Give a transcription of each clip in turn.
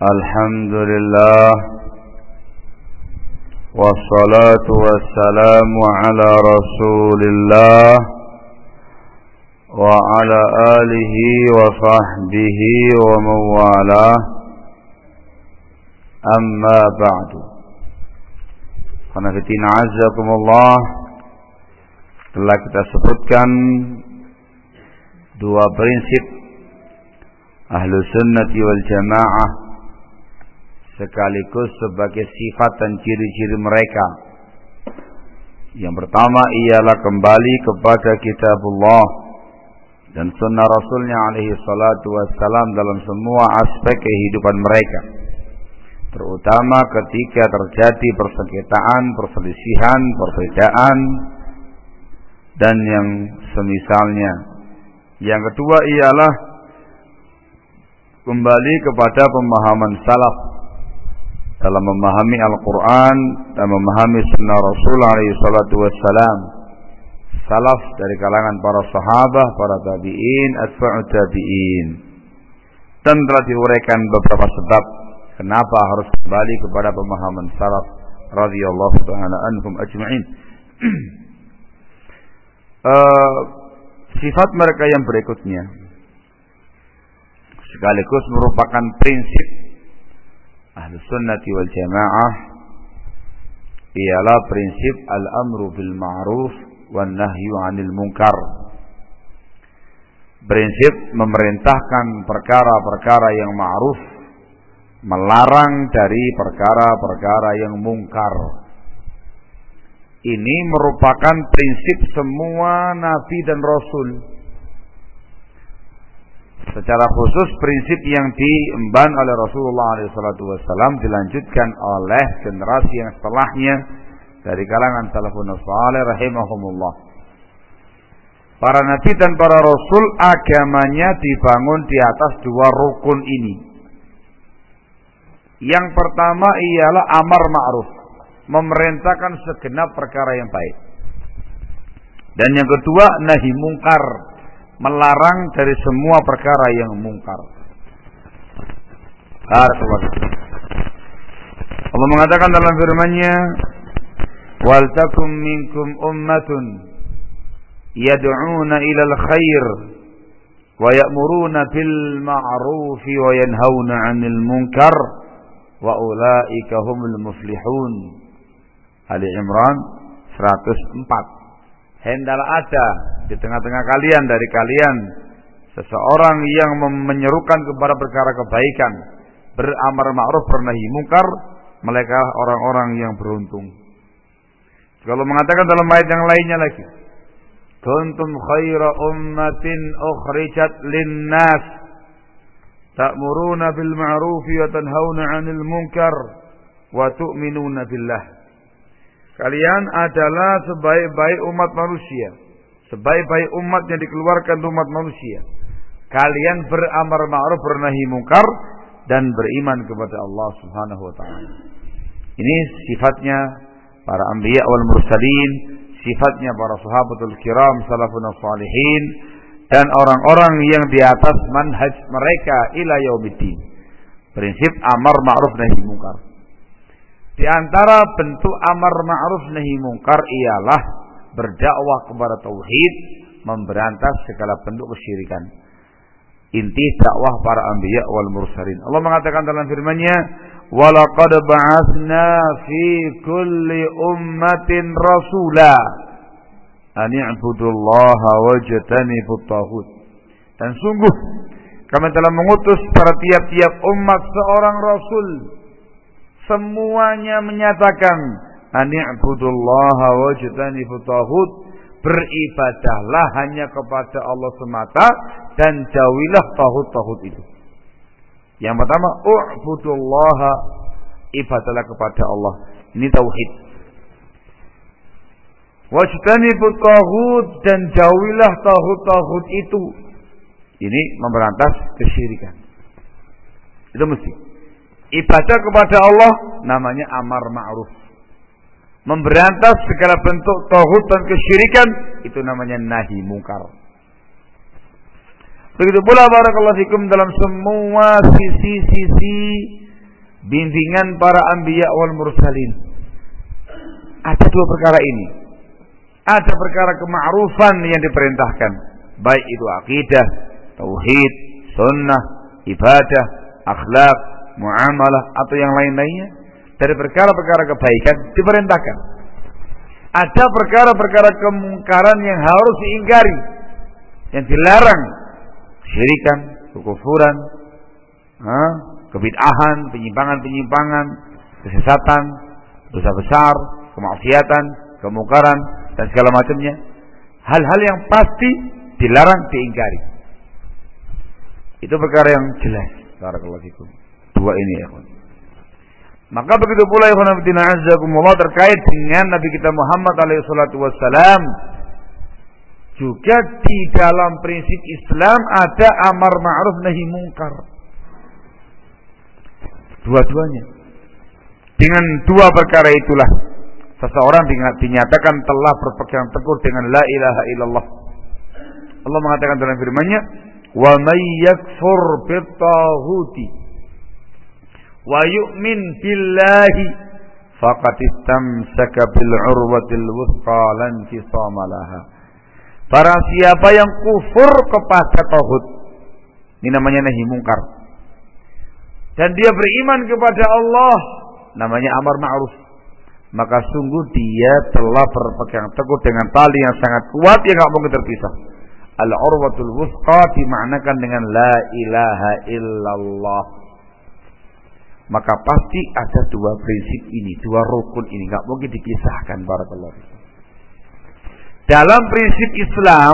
Alhamdulillah wassalatu wassalamu ala Rasulillah wa ala alihi wa sahbihi wa mawalah. Amma ba'du. Qanafitina azzakumullah, telah kita sebutkan dua prinsip Ahlus Sunnati wal Jamaah sekaligus sebagai sifat dan ciri-ciri mereka. Yang pertama ialah kembali kepada kitabullah dan sunnah Rasulnya alaihi salatu wassalam dalam semua aspek kehidupan mereka, terutama ketika terjadi persengketaan, perselisihan, perbedaan dan yang semisalnya. Yang kedua ialah kembali kepada pemahaman salaf dalam memahami Al-Quran dan memahami sunnah Rasul alaihi salatu wassalam. Salaf dari kalangan para sahabah, para tabi'in, atba'ut tabi'in. Dan telah diuraikan beberapa sebab kenapa harus kembali kepada pemahaman salaf radhiyallahu ta'ala anhum ajma'in. Sifat mereka yang berikutnya sekaligus merupakan prinsip Ahlus Sunnati wal Jamaah, ialah prinsip al-amru bil ma'ruf wan nahyu 'anil munkar. Prinsip memerintahkan perkara-perkara yang ma'ruf, melarang dari perkara-perkara yang mungkar. Ini merupakan prinsip semua nabi dan rasul. Secara khusus prinsip yang diemban oleh Rasulullah SAW dilanjutkan oleh generasi yang setelahnya dari kalangan salafun salih rahimahumullah. Para nabi dan para rasul agamanya dibangun di atas dua rukun ini. Yang pertama ialah amar ma'ruf, memerintahkan segenap perkara yang baik. Dan yang kedua nahi mungkar, melarang dari semua perkara yang mungkar. Allah mengatakan dalam firman-Nya, "Wal takum minkum ummatun yad'una ilal khair wa ya'muruna bil ma'ruf wa yanhauna 'anil munkar wa ulaika humul muflihun." Ali Imran 104. Hendaklah ada di tengah-tengah kalian, dari kalian, seseorang yang menyerukan kepada perkara kebaikan, beramar ma'ruf, bernahi mungkar, mereka orang-orang yang beruntung. Kalau mengatakan dalam ayat yang lainnya lagi, kuntum khaira ummatin ukhrijat linnas ta'muruna bil ma'ruf wa tanhauna 'anil munkar wa tu'minuna billah. Kalian adalah sebaik-baik umat manusia, sebaik-baik umat yang dikeluarkan dari umat manusia. Kalian beramar ma'ruf, bernahi mungkar, dan beriman kepada Allah Subhanahu wa taala. Ini sifatnya para anbiya wal mursalin, sifatnya para sahabatul kiram, salafun salihin, dan orang-orang yang di atas manhaj mereka ila yaumiddin. Prinsip amar ma'ruf nahi mungkar. Di antara bentuk amar ma'ruf nahi mungkar ialah berdakwah kepada tauhid, memberantas segala bentuk kesyirikan. Inti dakwah para anbiya wal mursalin. Allah mengatakan dalam firman-Nya, "Wa laqad ba'atsna fi kulli ummatin rasula an i'budullaha wajtanibut taghut." Dan sungguh kami telah mengutus pada tiap-tiap umat seorang rasul. Semuanya menyatakan ani'budullaha wajtanibut taghut, beribadahlah hanya kepada Allah semata dan jauhilah taghut-taghut itu. Yang pertama, u'budullaha, ibadahlah kepada Allah. Ini tauhid. Wajtanibut taghut, dan jauhilah taghut-taghut itu. Ini memberantas kesyirikan. Itu mesti. Ibadah kepada Allah namanya amar ma'ruf. Memberantas segala bentuk taghut dan kesyirikan itu namanya nahi mungkar. Begitu pula barakallahu fikum dalam semua sisi-sisi bimbingan para anbiya wal mursalin. Ada dua perkara ini. Ada perkara kema'rufan yang diperintahkan, baik itu akidah, tauhid, sunnah, ibadah, akhlak, muamalah atau yang lain-lainnya. Dari perkara-perkara kebaikan diperintahkan. Ada perkara-perkara kemungkaran yang harus diingkari, yang dilarang, syirikan, kekufuran, kebid'ahan, penyimpangan-penyimpangan, kesesatan, dosa besar, kemaksiatan, kemungkaran dan segala macamnya. Hal-hal yang pasti dilarang, diingkari. Itu perkara yang jelas. Barakallahu fikum. Dua ini ya, kawan. Maka begitu pula ya khonafidina azzakumullah terkait dengan Nabi kita Muhammad alaihi salatu wassalam. Juga di dalam prinsip Islam ada amar ma'ruf nahi mungkar. Dua-duanya. Dengan dua perkara itulah seseorang dinyatakan telah berpegang teguh dengan la ilaha illallah. Allah mengatakan dalam firman-Nya, "Wa may yakfur bit-taghuti wa yu'min billahi faqad istamsaka bil 'urwatil wuthqa lan fisama laha." Barang siapa yang kufur kepada tauhid, ini namanya nahi mungkar, dan dia beriman kepada Allah, namanya amar ma'ruf, maka sungguh dia telah berpegang teguh dengan tali yang sangat kuat yang tidak mungkin terpisah. Al-urwatul wuthqa dimaknakan dengan la ilaha illallah. Maka pasti ada dua prinsip ini, dua rukun ini, tidak mungkin dipisahkan. Barakallahu fikum. Dalam prinsip Islam,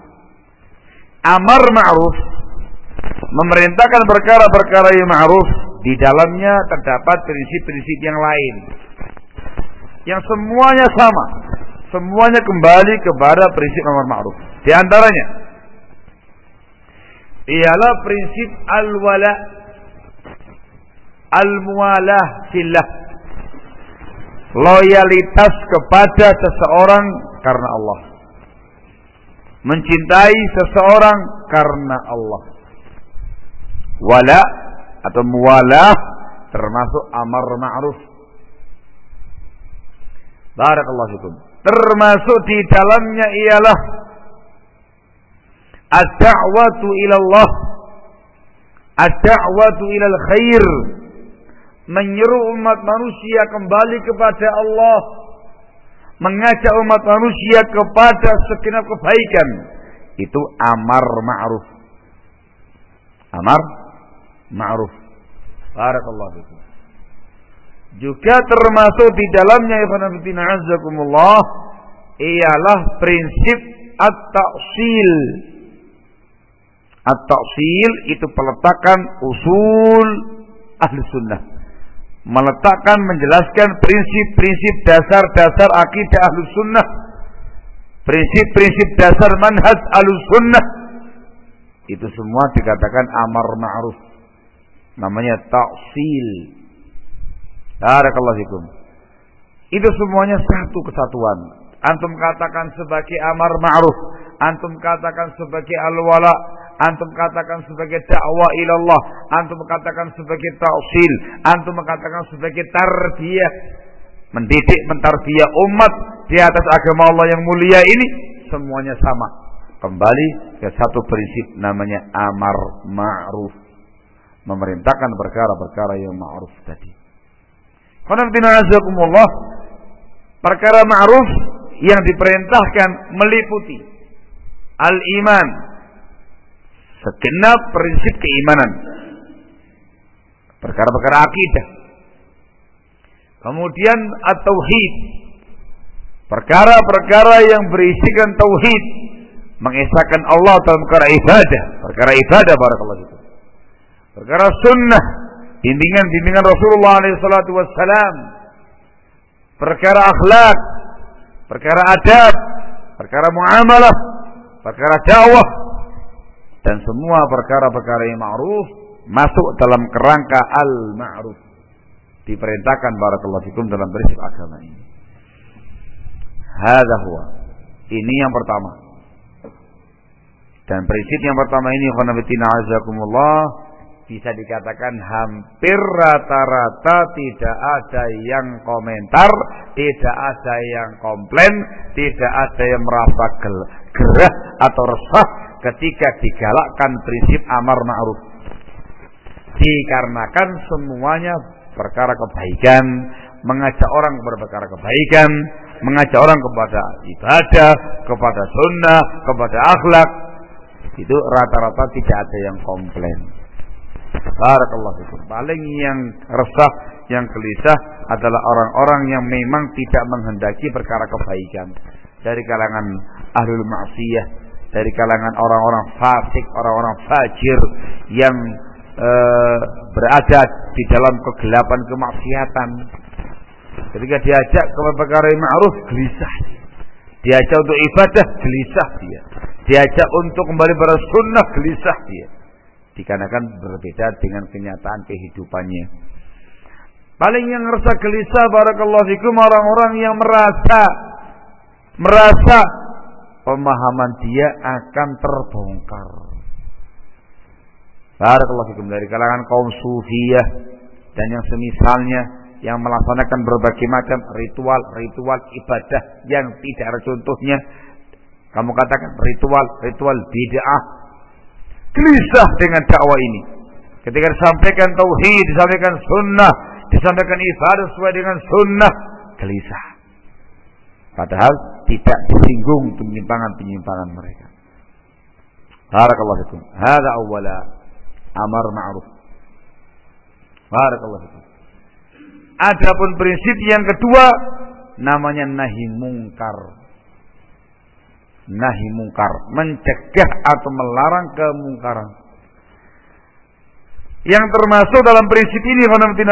amar ma'ruf, memerintahkan perkara-perkara yang ma'ruf, di dalamnya terdapat prinsip-prinsip yang lain, yang semuanya sama, semuanya kembali kepada prinsip amar ma'ruf. Di antaranya ialah prinsip al-wala, al-muwalah fillah, loyalitas kepada seseorang karena Allah, mencintai seseorang karena Allah. Wala atau muwalah termasuk amar ma'ruf. Barakallahu fikum. Termasuk di dalamnya ialah ad-da'watu ila Allah, ad-da'watu ila al-khair, menyeru umat manusia kembali kepada Allah, mengajak umat manusia kepada segenap kebaikan. Itu amar ma'ruf. Amar ma'ruf. Barakallahu fikum. Juga termasuk di dalamnya ikhwan fillah azzakumullah ialah prinsip at-ta'sil. At-ta'sil itu peletakan usul ahli sunnah, meletakkan, menjelaskan prinsip-prinsip dasar-dasar akidah ahli sunnah, prinsip-prinsip dasar manhaj ahli sunnah. Itu semua dikatakan amar ma'ruf, namanya ta'sil. Barakallahu fikum. Itu semuanya satu kesatuan. Antum katakan sebagai amar ma'ruf, antum katakan sebagai al-wala, antum katakan sebagai dakwah ilallah, antum katakan sebagai ta'sil, antum katakan sebagai tarbiyah, mendidik, mentarbiyah umat di atas agama Allah yang mulia ini, semuanya sama. Kembali ke satu prinsip namanya amar ma'ruf, memerintahkan perkara-perkara yang ma'ruf tadi. Perkara ma'ruf yang diperintahkan meliputi al-iman, segenap prinsip keimanan, perkara-perkara akidah. Kemudian at-tauhid, perkara-perkara yang berisikan tauhid, mengesahkan Allah dalam perkara ibadah barakallahu fikum. Perkara sunnah, bimbingan Rasulullah SAW, perkara akhlak, perkara adab, perkara muamalah, perkara dakwah, dan semua perkara-perkara yang ma'ruf masuk dalam kerangka al-ma'ruf, diperintahkan barakallahu fikum dalam prinsip agama ini. Hadza huwa, ini yang pertama. Dan prinsip yang pertama ini khonafidina azakumullah bisa dikatakan hampir rata-rata tidak ada yang komentar, tidak ada yang komplain, tidak ada yang merasa gerah atau resah ketika digalakkan prinsip amar ma'ruf. Dikarenakan semuanya perkara kebaikan, mengajak orang kepada perkara kebaikan, mengajak orang kepada ibadah, kepada sunnah, kepada akhlak. Itu rata-rata tidak ada yang komplain. Barakallahu fikum. Paling yang resah, yang gelisah adalah orang-orang yang memang tidak menghendaki perkara kebaikan. Dari kalangan ahlul ma'siyah, dari kalangan orang-orang fasik, orang-orang fajir yang berada di dalam kegelapan kemaksiatan. Ketika diajak kepada perkara yang ma'ruf, gelisah dia. Diajak untuk ibadah, gelisah dia. Diajak untuk kembali pada sunnah, gelisah dia. Dikarenakan berbeda dengan kenyataan kehidupannya. Paling yang rasa gelisah, barakallahu fikum, orang-orang yang merasa pemahaman dia akan terbongkar. Barakallahu fikum, dari kalangan kaum sufiyah dan yang semisalnya, yang melaksanakan berbagai macam ritual ibadah yang tidak ada contohnya. Kamu katakan ritual bid'ah. Gelisah dengan dakwah ini. Ketika disampaikan tauhid, disampaikan sunnah, disampaikan ibadah sesuai dengan sunnah, gelisah. Padahal tidak disinggung penyimpangan-penyimpangan mereka. Barakallahu fikum. Hadza awwala amar ma'ruf. Barakallahu fikum. Adapun prinsip yang kedua namanya nahi mungkar. Nahi mungkar, mencegah atau melarang kemungkaran. Yang termasuk dalam prinsip ini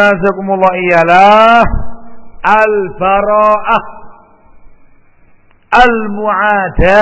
ialah al-bara'ah, al-mu'adah,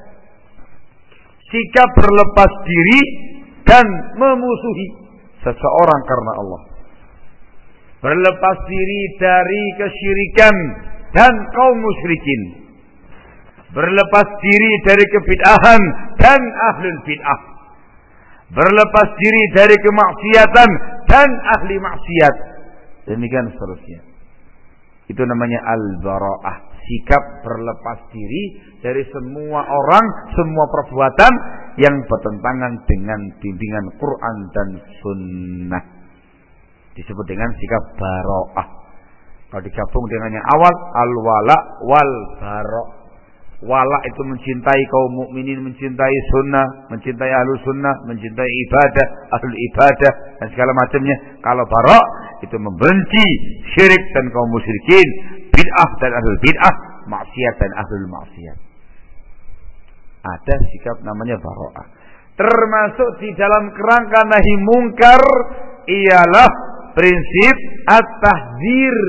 sikap berlepas diri dan memusuhi seseorang karena Allah. Berlepas diri dari kesyirikan dan kaum musyrikin. Berlepas diri dari kebid'ahan dan ahlul bid'ah. Berlepas diri dari kemaksiatan dan ahli maksiat. Demikian seterusnya. Itu namanya al-bara'ah. Sikap berlepas diri dari semua orang, semua perbuatan yang bertentangan dengan bimbingan Quran dan sunnah. Disebut dengan sikap bara'ah. Kalau digabung dengan yang awal, al-wala wal bara'. Wala itu mencintai kaum mukminin, mencintai sunnah, mencintai ahlu sunnah, mencintai ibadah, ahlu ibadah dan segala macamnya. Kalau bara' itu membenci syirik dan kaum musyrikin, bid'ah dan ahlu bid'ah, maksiat dan ahlu maksiat. Ada sikap namanya bara'ah. Termasuk di dalam kerangka nahi mungkar ialah prinsip at-tahdzir.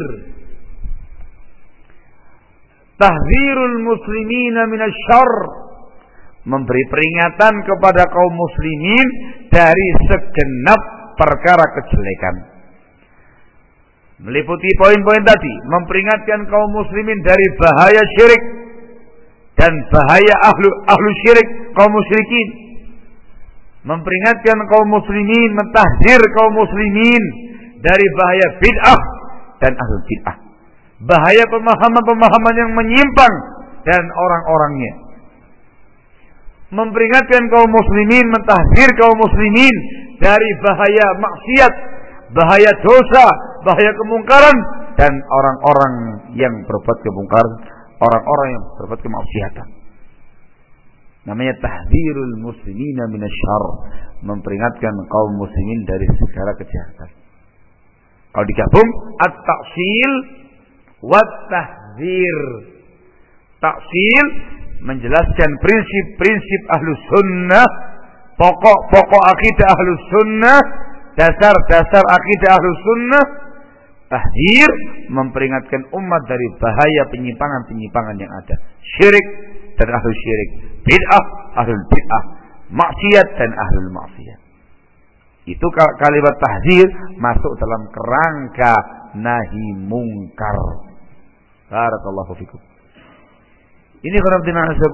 Tahdzirul muslimina minasyarr, memberi peringatan kepada kaum muslimin dari segenap perkara kejelekan. Meliputi poin-poin tadi, memperingatkan kaum muslimin dari bahaya syirik dan bahaya ahlu syirik, kaum musyrikin. Memperingatkan kaum muslimin, mentahdzir kaum muslimin dari bahaya bid'ah dan ahlu bid'ah. Bahaya pemahaman-pemahaman yang menyimpang dan orang-orangnya. Memperingatkan kaum muslimin, mentahdzir kaum muslimin dari bahaya maksiat, bahaya dosa, bahaya kemungkaran dan orang-orang yang berbuat kemungkaran, orang-orang yang berbuat kemaksiatan. Namanya tahdzirul muslimina minasyarr, memperingatkan kaum muslimin dari segala kejahatan. Kalau digabung at-ta'sil wat tahdzir. Ta'sil menjelaskan prinsip-prinsip ahlu sunnah, pokok-pokok akidah ahlu sunnah, dasar-dasar akidah ahlu sunnah. Tahdzir memperingatkan umat dari bahaya penyimpangan-penyimpangan yang ada, syirik dan ahlu syirik, bid'ah, ahlul bid'ah, maksiat dan ahlul maksiat. Itu kalimat tahdzir masuk dalam kerangka nahi mungkar. Barakallahu fikum. Ini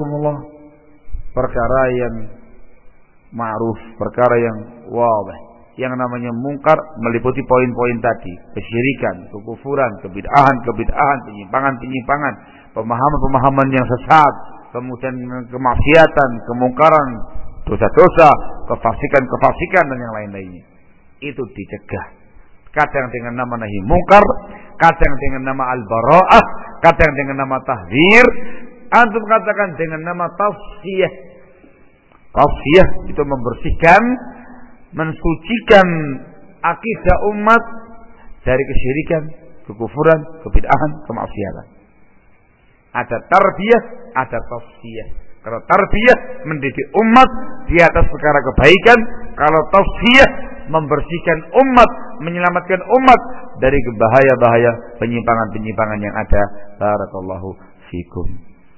perkara yang ma'ruf, perkara yang wadih, yang namanya mungkar meliputi poin-poin tadi, kesyirikan, kekufuran, kebid'ahan, penyimpangan, pemahaman-pemahaman yang sesat, kemudian kemaksiatan, kemungkaran, dosa-dosa, kefasikan dan yang lain-lainnya. Itu dicegah. Kadang dengan nama nahi mungkar, kadang dengan nama al-bara'ah, kadang dengan nama tahdzir, antum katakan dengan nama tafsiyah. Tafsiyah itu membersihkan, mensucikan akidah umat dari kesyirikan, kekufuran, kebid'ahan, kemaksiatan. Ada tarbiyah, ada tafsiyah. Kalau tarbiyah mendidik umat di atas perkara kebaikan, kalau tafsiyah membersihkan umat, menyelamatkan umat dari bahaya-bahaya penyimpangan-penyimpangan yang ada. Barakallahu fikum.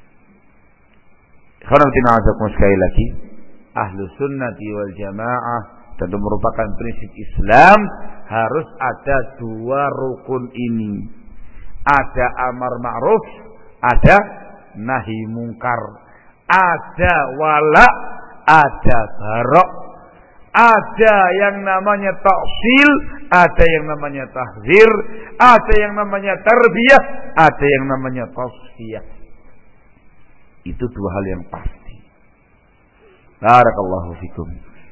Sekali lagi, ahlu sunnati wal jamaah tentu merupakan prinsip Islam, harus ada dua rukun ini. Ada amar ma'ruf, ada nahi mungkar. Ada wala, ada barok. Ada yang namanya taksil, ada yang namanya tahzir, ada yang namanya tarbiyah, ada yang namanya tafsiyah. Itu dua hal yang pasti. Barakallahu fikum.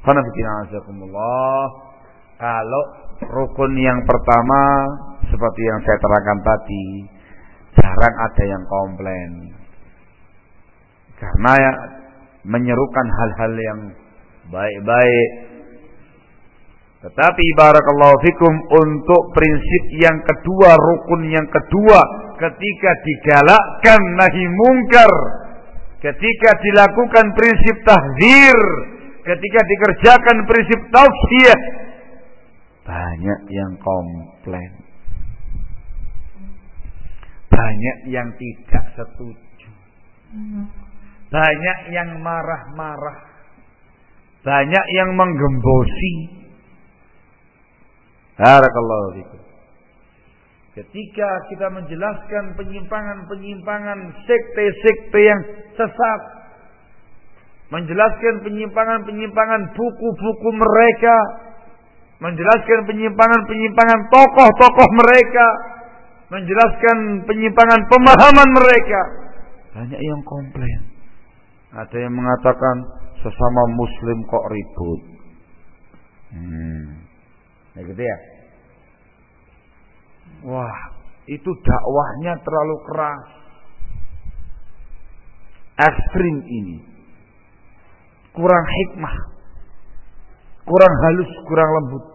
Kalau rukun yang pertama seperti yang saya terangkan tadi, jarang ada yang komplain karena menyerukan hal-hal yang baik-baik. Tetapi barakallahu fikum, untuk prinsip yang kedua, rukun yang kedua, ketika digalakkan nahi mungkar, ketika dilakukan prinsip tahdzir, ketika dikerjakan prinsip tafsiyah, banyak yang komplain, banyak yang tidak setuju, banyak yang marah-marah, banyak yang menggembosi. Barakallahu fikum. Ketika kita menjelaskan penyimpangan-penyimpangan sekte-sekte yang sesat, menjelaskan penyimpangan-penyimpangan buku-buku mereka, menjelaskan penyimpangan-penyimpangan tokoh-tokoh mereka, menjelaskan penyimpangan pemahaman mereka, banyak yang komplain. Ada yang mengatakan sesama muslim kok ribut. Ya gitu ya. Wah, itu dakwahnya terlalu keras, ekstrim ini, kurang hikmah, kurang halus, kurang lembut.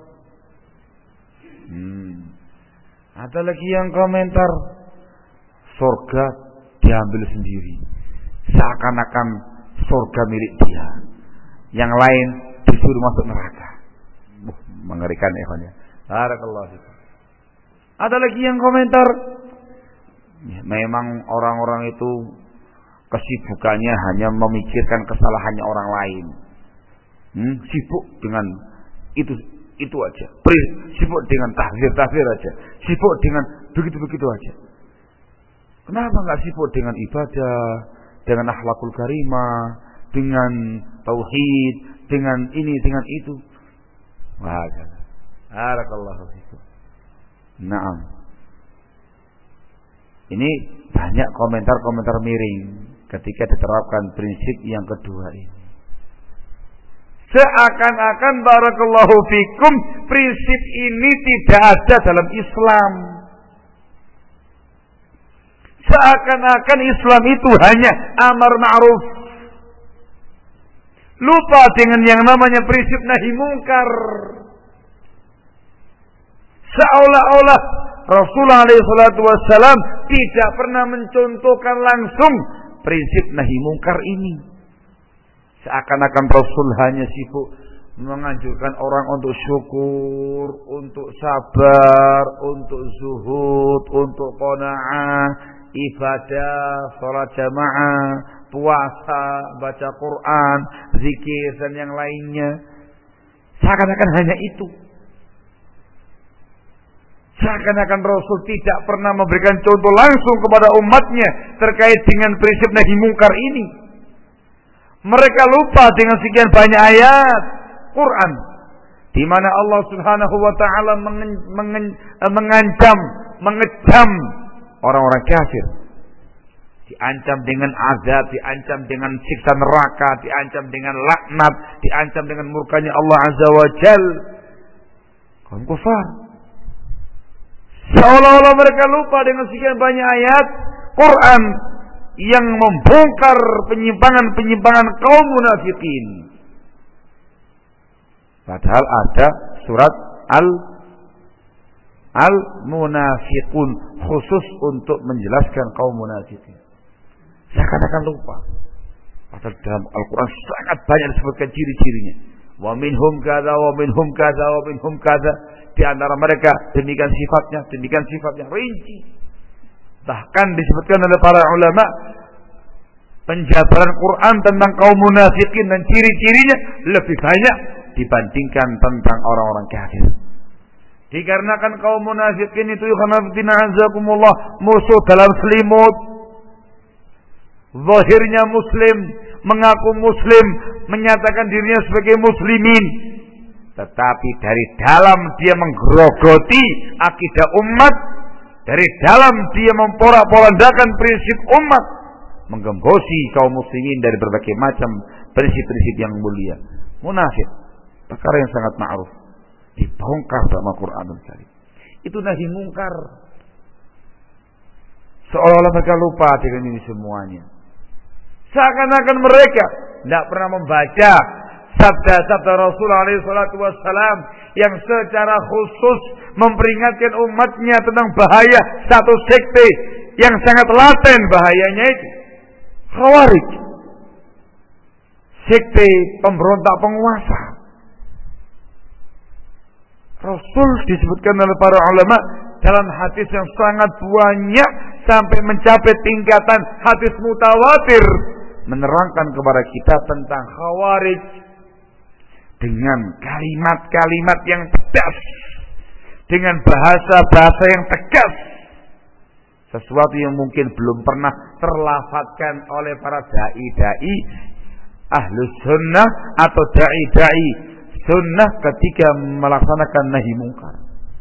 Ada lagi yang komentar, surga diambil sendiri, seakan-akan surga milik dia, yang lain disuruh masuk neraka. Mengerikan ikhwannya. Barakallahu fikum. Ada lagi yang komentar, memang orang-orang itu kesibukannya hanya memikirkan kesalahannya orang lain. Sibuk dengan itu aja. Sibuk dengan tahzir aja. Sibuk dengan begitu-begitu aja. Kenapa enggak sibuk dengan ibadah, dengan akhlakul karimah, dengan tauhid, dengan ini, dengan itu? Wah, barakallahu fikum. Naam. Ini banyak komentar-komentar miring ketika diterapkan prinsip yang kedua ini. Seakan-akan barakallahu fikum, prinsip ini tidak ada dalam Islam. Seakan-akan Islam itu hanya amar ma'ruf. Lupa dengan yang namanya prinsip nahi mungkar. Seolah-olah Rasulullah SAW tidak pernah mencontohkan langsung prinsip nahi mungkar ini. Seakan-akan Rasul hanya sibuk menganjurkan orang untuk syukur, untuk sabar, untuk zuhud, untuk qanaah, ibadah, salat jamaah, puasa, baca Quran, zikir dan yang lainnya. Seakan-akan hanya itu. Seakan-akan Rasul tidak pernah memberikan contoh langsung kepada umatnya terkait dengan prinsip nahi mungkar ini. Mereka lupa dengan sekian banyak ayat Quran, di mana Allah Subhanahu wa taala mengancam, mengecam orang-orang kafir. Diancam dengan azab, diancam dengan siksa neraka, diancam dengan laknat, diancam dengan murkanya Allah Azza wa Jal. Kaum kufar. Seolah-olah mereka lupa dengan sekian banyak ayat Quran yang membongkar penyimpangan-penyimpangan kaum munafikin. Padahal ada surat Al-Munafiqun khusus untuk menjelaskan kaum munafikin. Seakan-akan lupa. Padahal dalam Al-Quran sangat banyak disebutkan ciri-cirinya. Wa minhum kadza wa minhum kadza wa minhum kadza. Di antara mereka demikian sifatnya rinci. Bahkan disebutkan oleh para ulama penjabaran Quran tentang kaum munafikin dan ciri-cirinya lebih banyak dibandingkan tentang orang-orang kafir. Dikarenakan kaum munafikin itu musuh dalam selimut. Zahirnya muslim, mengaku muslim, menyatakan dirinya sebagai muslimin, tetapi dari dalam dia menggerogoti akidah umat, dari dalam dia memporak-porandakan prinsip umat, menggembosi kaum muslimin dari berbagai macam prinsip-prinsip yang mulia. Munafik, perkara yang sangat ma'ruf, dibongkar dalam Al-Qur'anul Karim. Itu nahi mungkar. Seolah-olah mereka lupa dengan ini semuanya. Seakan-akan mereka tidak pernah membaca sabda-sabda Rasulullah SAW yang secara khusus memperingatkan umatnya tentang bahaya satu sekte yang sangat laten bahayanya itu. Khawarij. Sekte pemberontak penguasa. Rasul disebutkan oleh para ulama dalam hadis yang sangat banyak sampai mencapai tingkatan hadis mutawatir, menerangkan kepada kita tentang Khawarij dengan kalimat-kalimat yang pedas, dengan bahasa-bahasa yang tegas, sesuatu yang mungkin belum pernah terlafadzkan oleh para dai-dai ahlus sunnah atau dai-dai sunnah ketika melaksanakan nahi mungkar.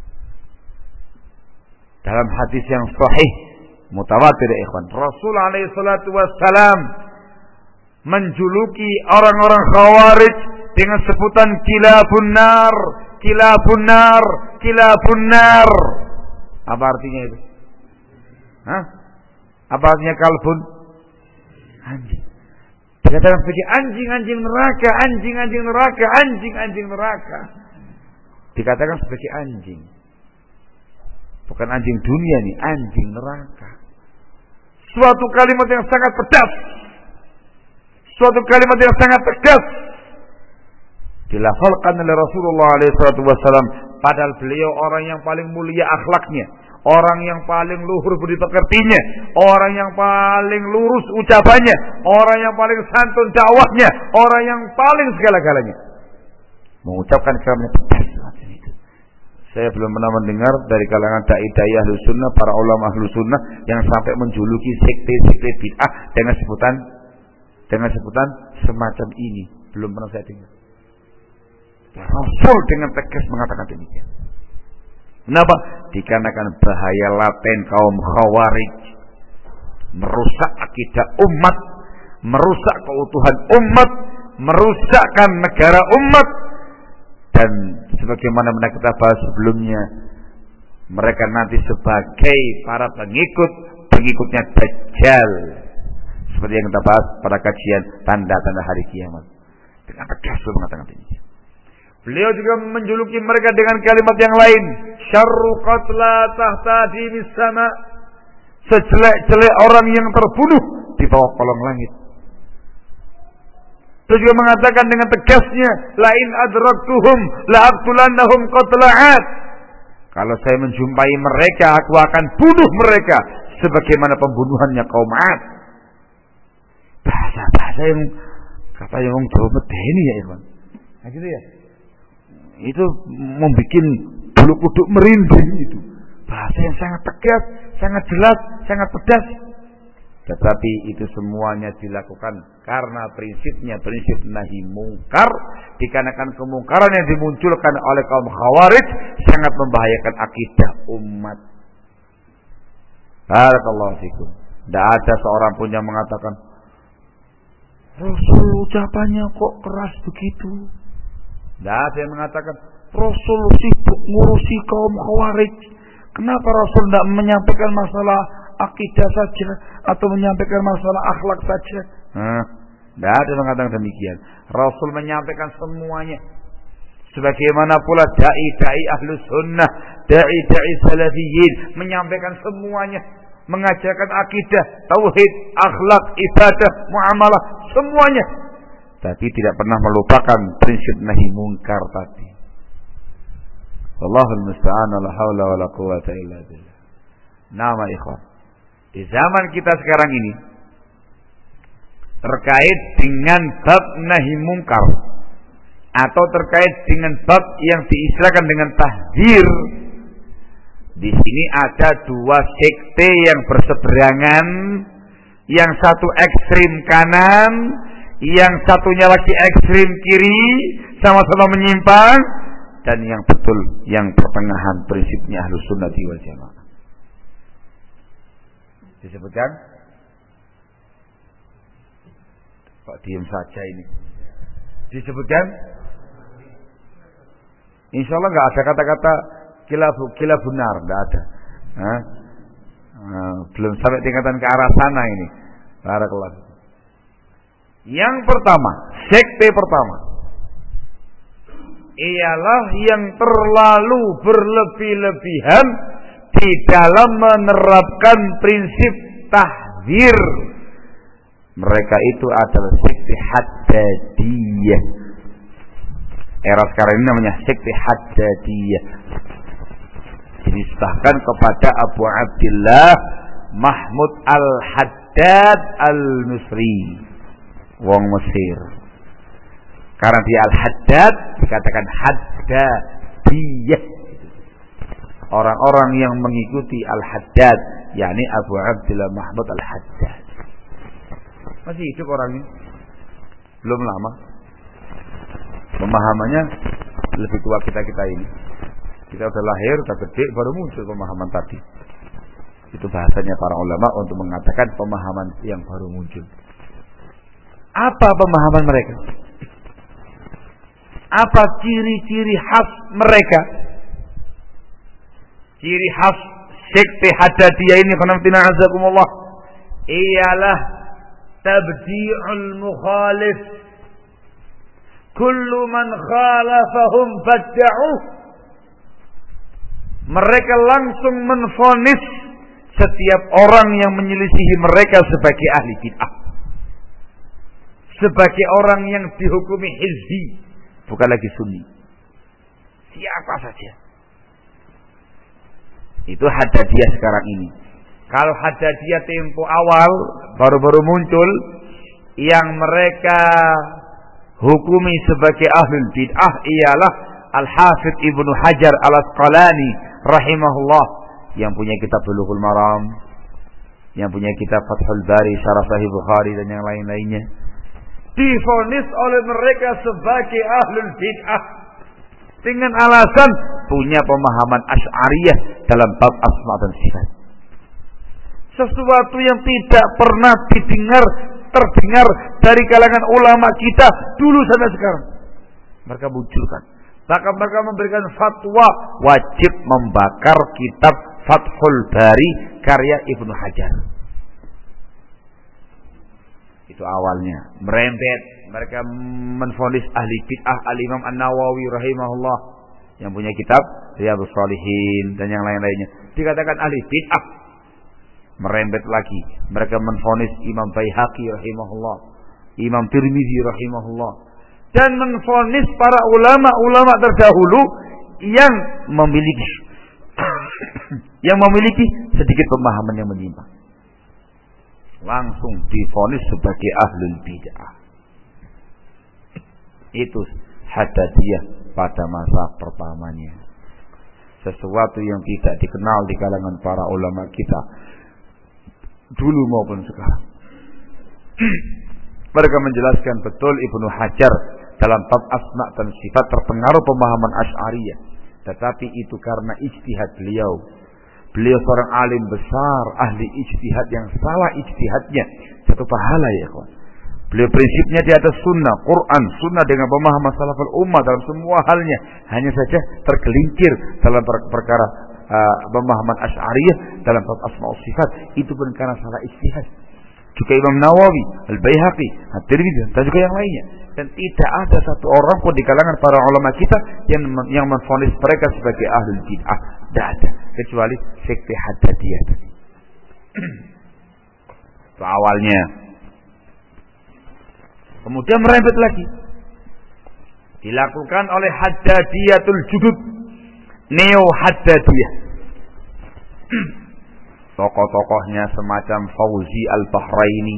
Dalam hadis yang sahih mutawatir ikhwan, Rasul alaihi salatu wassalam menjuluki orang-orang Khawarij dengan sebutan kilabun nar, kilabun nar, kilabun nar. Apa artinya itu? Hah? Apa artinya kalbun? Anjing. Dikatakan sebagai anjing-anjing neraka, anjing-anjing neraka, anjing-anjing neraka. Dikatakan sebagai anjing. Bukan anjing dunia nih, anjing neraka. Suatu kalimat yang sangat pedas. Suatu kalimat yang sangat tegas. Dilafalkan oleh Rasulullah SAW. Padahal beliau orang yang paling mulia akhlaknya, orang yang paling luhur budi pekertinya, orang yang paling lurus ucapannya, orang yang paling santun dakwahnya, orang yang paling segala-galanya mengucapkan kalimat pedas semacam itu. Saya belum pernah mendengar dari kalangan dai-dai ahlus sunnah, para ulama ahlus sunnah yang sampai menjuluki sekte-sekte bid'ah dengan sebutan semacam ini. Belum pernah saya dengar. Rasul dengan tegas mengatakan demikian. Kenapa? Dikarenakan bahaya laten kaum Khawarij, merusak akidah umat, merusak keutuhan umat, merusakkan negara umat, dan sebagaimana mana kita bahas sebelumnya, mereka nanti sebagai para pengikutnya Dajjal, seperti yang kita bahas pada kajian tanda-tanda hari kiamat. Dengan tegas mengatakan demikian. Beliau juga menjuluki mereka dengan kalimat yang lain, syarru qatla tahta dimis sama, sejelek-jelek orang yang terbunuh di bawah kolong langit. Dia juga mengatakan dengan tegasnya, lain adraktuhum la'aqtulannahum qatla'at. Kalau saya menjumpai mereka, aku akan bunuh mereka sebagaimana pembunuhannya kaum 'Ad. Bahasa-bahasa yang kata yang orang Jawa medeni ya, Ikhwan. Nah gitu ya. Itu membuat bulu kuduk merinding itu. Bahasa yang sangat tegas, sangat jelas, sangat pedas. Tetapi itu semuanya dilakukan karena prinsipnya prinsip nahi mungkar, dikarenakan kemungkaran yang dimunculkan oleh kaum Khawarij sangat membahayakan akidah umat. Barakallahu fikum. Tidak ada seorang pun yang mengatakan Rasul ucapannya kok keras begitu. Tidak ada yang mengatakan Rasul sibuk ngurusi kaum Khawarij. Kenapa Rasul tidak menyampaikan masalah akidah saja atau menyampaikan masalah akhlak saja? Tidak ada yang mengatakan demikian. Rasul menyampaikan semuanya. Sebagaimana pula dai-dai ahlus sunnah, dai-dai salafiyin menyampaikan semuanya, mengajarkan akidah, tauhid, akhlak, ibadah, muamalah, semuanya. Tapi tidak pernah melupakan prinsip nahi mungkar tadi. Wallahul musta'an, la haula wala quwwata illa billah. Nama ikhwan. Di zaman kita sekarang ini terkait dengan bab nahi mungkar atau terkait dengan bab yang diistilahkan dengan tahdzir, di sini ada dua sekte yang berseberangan, yang satu ekstrim kanan, yang satunya lagi ekstrim kiri, sama-sama menyimpang, dan yang betul, yang pertengahan prinsipnya Ahlus Sunnah wal Jamaah. Disebutkan? Kok diam saja ini? Disebutkan? Insya Allah nggak ada kata-kata kila benar, nggak ada. Belum sampai tingkatan ke arah sana ini. Barakallahu. Yang pertama, sekte pertama ialah yang terlalu berlebih-lebihan di dalam menerapkan prinsip tahdzir. Mereka itu adalah sekte Haddadiyah. Era sekarang ini namanya sekte Haddadiyah. Dinisbahkan kepada Abu Abdillah Mahmud Al-Haddad Al-Misri, wong Mesir. Karena dia Al-Haddad dikatakan Haddadiyah. Orang-orang yang mengikuti Al-Haddad, yakni Abu Abdillah Mahmud Al-Haddad. Masih hidup orangnya? Belum lama. Pemahamannya lebih tua kita ini. Kita sudah lahir, sudah gede, baru muncul pemahaman tadi. Itu bahasanya para ulama untuk mengatakan pemahaman yang baru muncul. Apa pemahaman mereka? Apa ciri-ciri khas mereka? Ciri khas sekte Haddadiyah ini, khonamtina azakumullah, ialah tabdi'ul mukhalif. Kullu man khalafahum fadda'uh. Mereka langsung menvonis setiap orang yang menyelisihi mereka sebagai ahli bid'ah, sebagai orang yang dihukumi hizbi, bukan lagi sunni. Siapa saja. Itu Haddadiyah sekarang ini. Kalau Haddadiyah tempo awal baru-baru muncul, yang mereka hukumi sebagai ahlul bid'ah ialah Al-Hafidh Ibnu Hajar Al-Asqalani rahimahullah, yang punya kitab Bulughul Maram, yang punya kitab Fathul Bari, Syarah Sahih Bukhari, dan yang lain-lainnya. Divonis oleh mereka sebagai ahlul bid'ah dengan alasan punya pemahaman Asy'ariyah dalam bab asma dan sifat. Sesuatu yang tidak pernah terdengar dari kalangan ulama kita dulu sampai sekarang. Mereka munculkan. Bahkan mereka memberikan fatwa wajib membakar kitab Fathul Bari karya Ibnu Hajar. Itu awalnya. Merembet. Mereka menvonis ahli bid'ah Al-Imam An-Nawawi rahimahullah, yang punya kitab Riyadhus Shalihin dan yang lain-lainnya, dikatakan ahli bid'ah. Merembet lagi. Mereka menvonis Imam Baihaqi rahimahullah, Imam Tirmidzi rahimahullah, dan menvonis para ulama-ulama terdahulu yang memiliki sedikit pemahaman yang menyimpang. Langsung divonis sebagai ahlul bid'ah. Itu Haddadiyah pada masa pertamanya. Sesuatu yang tidak dikenal di kalangan para ulama kita. dulu maupun sekarang. Mereka menjelaskan betul Ibnu Hajar dalam bab asma dan sifat terpengaruh pemahaman Asy'ariyah, tetapi itu karena ijtihad beliau. Beliau seorang alim besar, ahli ijtihad yang salah ijtihadnya satu pahala ya kawan. Beliau prinsipnya di atas sunnah, Quran, sunnah dengan pemahaman salaful ummah dalam semua halnya. Hanya saja tergelincir dalam perkara pemahaman Asy'ariyah dalam bab asma wa sifat. Itu pun karena salah ijtihad. Juga Imam Nawawi, Al-Baihaqi, At-Tirmidzi dan juga yang lainnya. Dan tidak ada satu orang pun di kalangan para ulama kita yang menvonis mereka sebagai ahlul bid'ah. Tidak ada, kecuali sekte Haddadiyah tadi. Itu awalnya. Kemudian merembet lagi. Dilakukan oleh Haddadiyatul Judud, Neo Haddadiyah. Tokoh-tokohnya semacam Fauzi Al-Bahraini,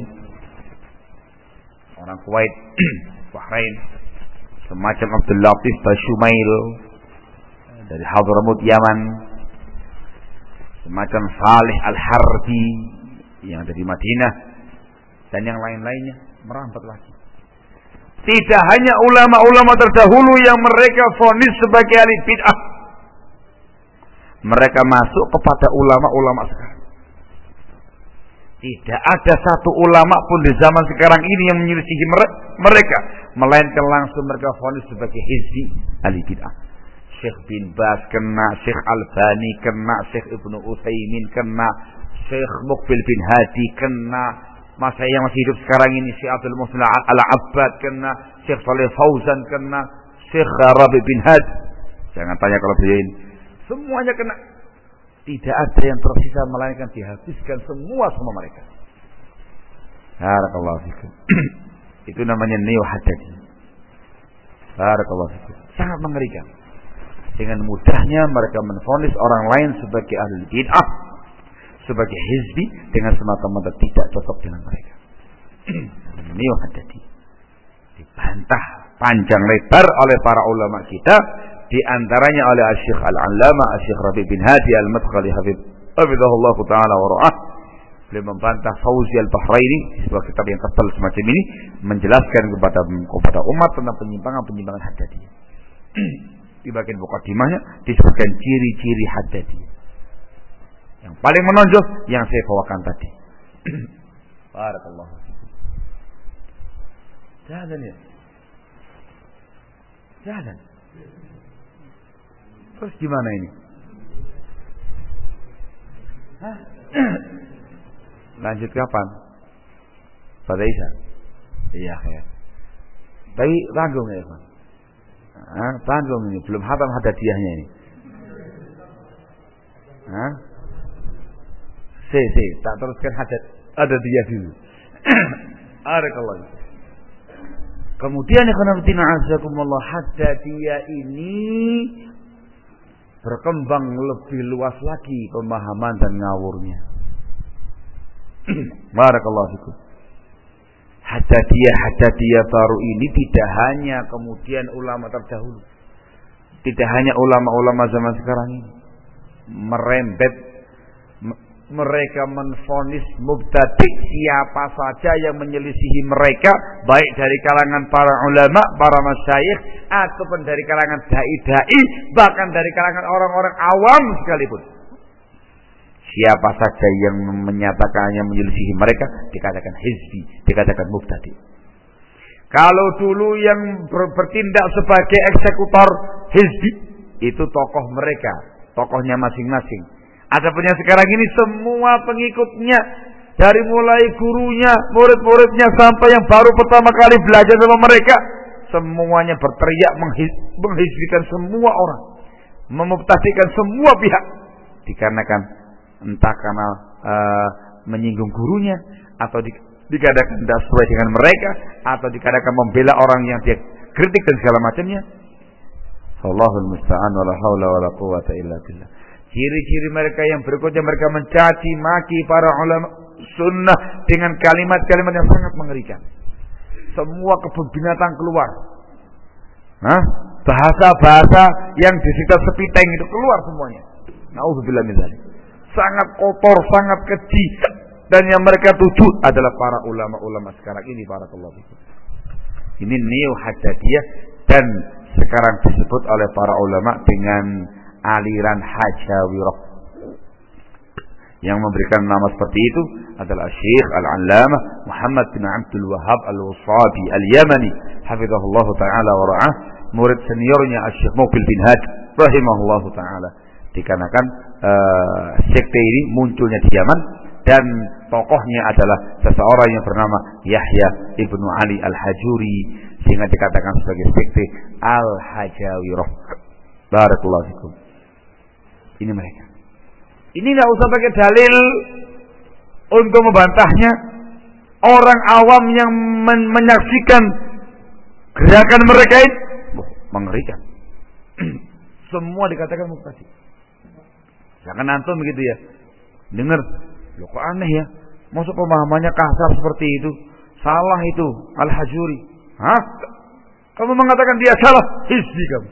orang Kuwait, Bahrain, semacam Abdul Latif Bashumail dari Hadramut Yaman, semacam Salih Al-Harbi yang dari Madinah, dan yang lain-lainnya merambat lagi. Tidak hanya ulama-ulama terdahulu yang mereka vonis sebagai ahli bid'ah, mereka masuk kepada ulama-ulama sekarang. Tidak ada satu ulama pun di zaman sekarang ini yang menyelisihi mereka, melainkan langsung mereka vonis sebagai hizbi ahli bid'ah. Syekh bin Baz kena, Syekh Albani kena, Syekh Ibnu Utsaimin kena, Syekh Muqbil bin Hadi kena, masa yang masih hidup sekarang ini Syekh Abdul Muhsin Al-Abbad kena, Syekh Shalih Fauzan kena, Syekh Rabi bin Had. Jangan tanya kalau beliau ini. Semuanya kena. Tidak ada yang tersisa melainkan dihabiskan semua sama mereka. Barakallahu fikum. Itu namanya Neo Haddadi. Barakallahu fikum. Sangat mengerikan. Dengan mudahnya mereka menvonis orang lain sebagai ahli bid'ah, sebagai hizbi, dengan semata-mata tidak cocok dengan mereka. Neo Haddadi dibantah panjang lebar oleh para ulama kita, di antaranya oleh Syekh Al-Allamah Syekh Rabi bin Hadi Al-Madkhali hafizahullah taala wa ra'ah. Beliau membantah Fauzi Al-Bahraini, sebuah kitab yang tebal semacam ini, menjelaskan kepada umat tentang penyimpangan Haddadiyah. Di bagian mukadimahnya disebutkan ciri-ciri Haddadiyah. Yang paling menonjol yang saya bawakan tadi. Barakallahu fikum. Jalan ya. Jalan. Terus gimana ini? Hah? Lanjut kapan? Pada Isya? Iya ya. Tapi tanggung ya Pak. Tanggung ini, belum hatam Haddadiyahnya ini. Tak teruskan Haddadiyah dulu. Barakallahu. Kemudian Haddadiyah ini berkembang lebih luas lagi pemahaman dan ngawurnya. Barakallahu fikum. Haddadiyah baru ini tidak hanya kemudian ulama terdahulu, tidak hanya ulama-ulama zaman sekarang ini, merembet. Mereka menvonis mubtadi' siapa saja yang menyelisihi mereka, baik dari kalangan para ulama, para masyayikh, ataupun dari kalangan dai-dai, bahkan dari kalangan orang-orang awam sekalipun. Siapa saja yang menyatakan yang menyelisihi mereka dikatakan hizbi, dikatakan mubtadi'. Kalau dulu yang bertindak sebagai eksekutor hizbi itu tokoh mereka, tokohnya masing-masing. Adapun yang sekarang ini semua pengikutnya, dari mulai gurunya, murid-muridnya sampai yang baru pertama kali belajar sama mereka, semuanya berteriak menghizbikan semua orang, memubtadikan semua pihak, dikarenakan entah karena menyinggung gurunya, atau dikatakan tidak sesuai dengan mereka, atau dikatakan membela orang yang dia kritik dan segala macamnya. Allahul musta'an wala haula wala quwwata illa billah. Ciri-ciri mereka yang berikutnya, mereka mencaci maki para ulama sunnah dengan kalimat-kalimat yang sangat mengerikan. Semua kebun binatang keluar. Bahasa-bahasa yang disita sepiteng itu keluar semuanya. Nauzubillah min dzalik. Sangat kotor, sangat keji, dan yang mereka tuju adalah para ulama-ulama sekarang ini, barakallahu fikum. Ini neo Haddadiyah dan sekarang disebut oleh para ulama dengan aliran Hajawirah. Yang memberikan nama seperti itu adalah Syekh Al-Allamah Muhammad bin Abdul Wahhab Al-Wasabi Al-Yamani hafizahullah taala wa ra'ah, murid seniornya Syekh Muqbil bin Hadi rahimahullah taala. Dikarenakan sekte ini munculnya di Yaman dan tokohnya adalah seseorang yang bernama Yahya ibnu Ali Al-Hajuri, sehingga dikatakan sebagai sekte Al-Hajawirah. Barakallahu fikum. Ini mereka. Ini nggak usah pakai dalil untuk membantahnya. Orang awam yang menyaksikan gerakan mereka itu mengerikan. Semua dikatakan mubtadi'. Jangan antum begitu ya. Dengar, loh kok aneh ya? Maksud pemahamannya kasar seperti itu? Salah itu, Al-Hajuri. Hah? Kamu mengatakan dia salah? Hizbi kamu.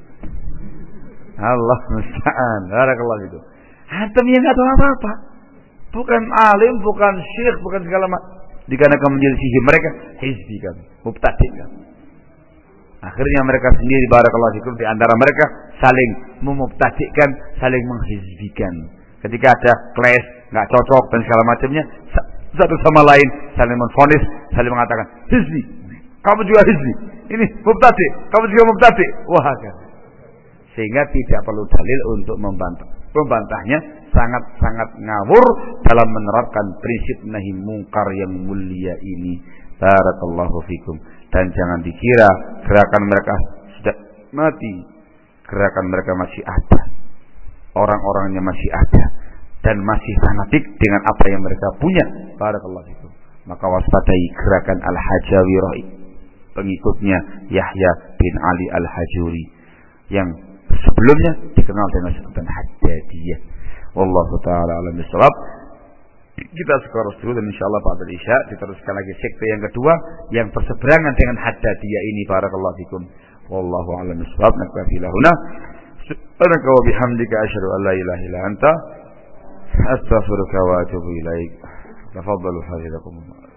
Allah musta'an. Barakallahu itu. Antum yang enggak tahu apa-apa. Bukan alim, bukan syekh, bukan segala macam. Dikarenakan menjadi sisi mereka, hizbi kamu, mubtadi' kamu. Akhirnya mereka sendiri, barakallahu fikum, di antara mereka saling memubtadi'kan, saling menghizbikan. Ketika ada clash, enggak cocok dan segala macamnya, satu sama lain saling menfonis, saling mengatakan hizbi. Kamu juga hizbi. Ini mubtadi', kamu juga mubtadi'. Wah, kan. Sehingga tidak perlu dalil untuk membantah. Pembantahnya sangat-sangat ngawur dalam menerapkan prinsip nahi mungkar yang mulia ini. Barakallahu fikum. Dan jangan dikira gerakan mereka sudah mati. Gerakan mereka masih ada. Orang-orangnya masih ada. Dan masih fanatik dengan apa yang mereka punya. Barakallahu fikum. Maka waspadai gerakan Al-Hajawirah, pengikutnya Yahya bin Ali Al-Hajuri, yang sebelumnya dikenal dengan sebutan Haddadiyah. Wallahu ta'ala alam bisawab. Kita sekarang dulu dan insyaallah pada Isya diteruskan lagi sekte yang kedua yang berseberangan dengan Haddadiyah ini. Barakallahu fikum. Wallahu a'lam bissawab. Naktafi lahuna. Subhanaka wa bihamdika asyhadu an la ilaha illa anta astaghfiruka wa atubu ilaik. Tafadhalu hafizakumullah.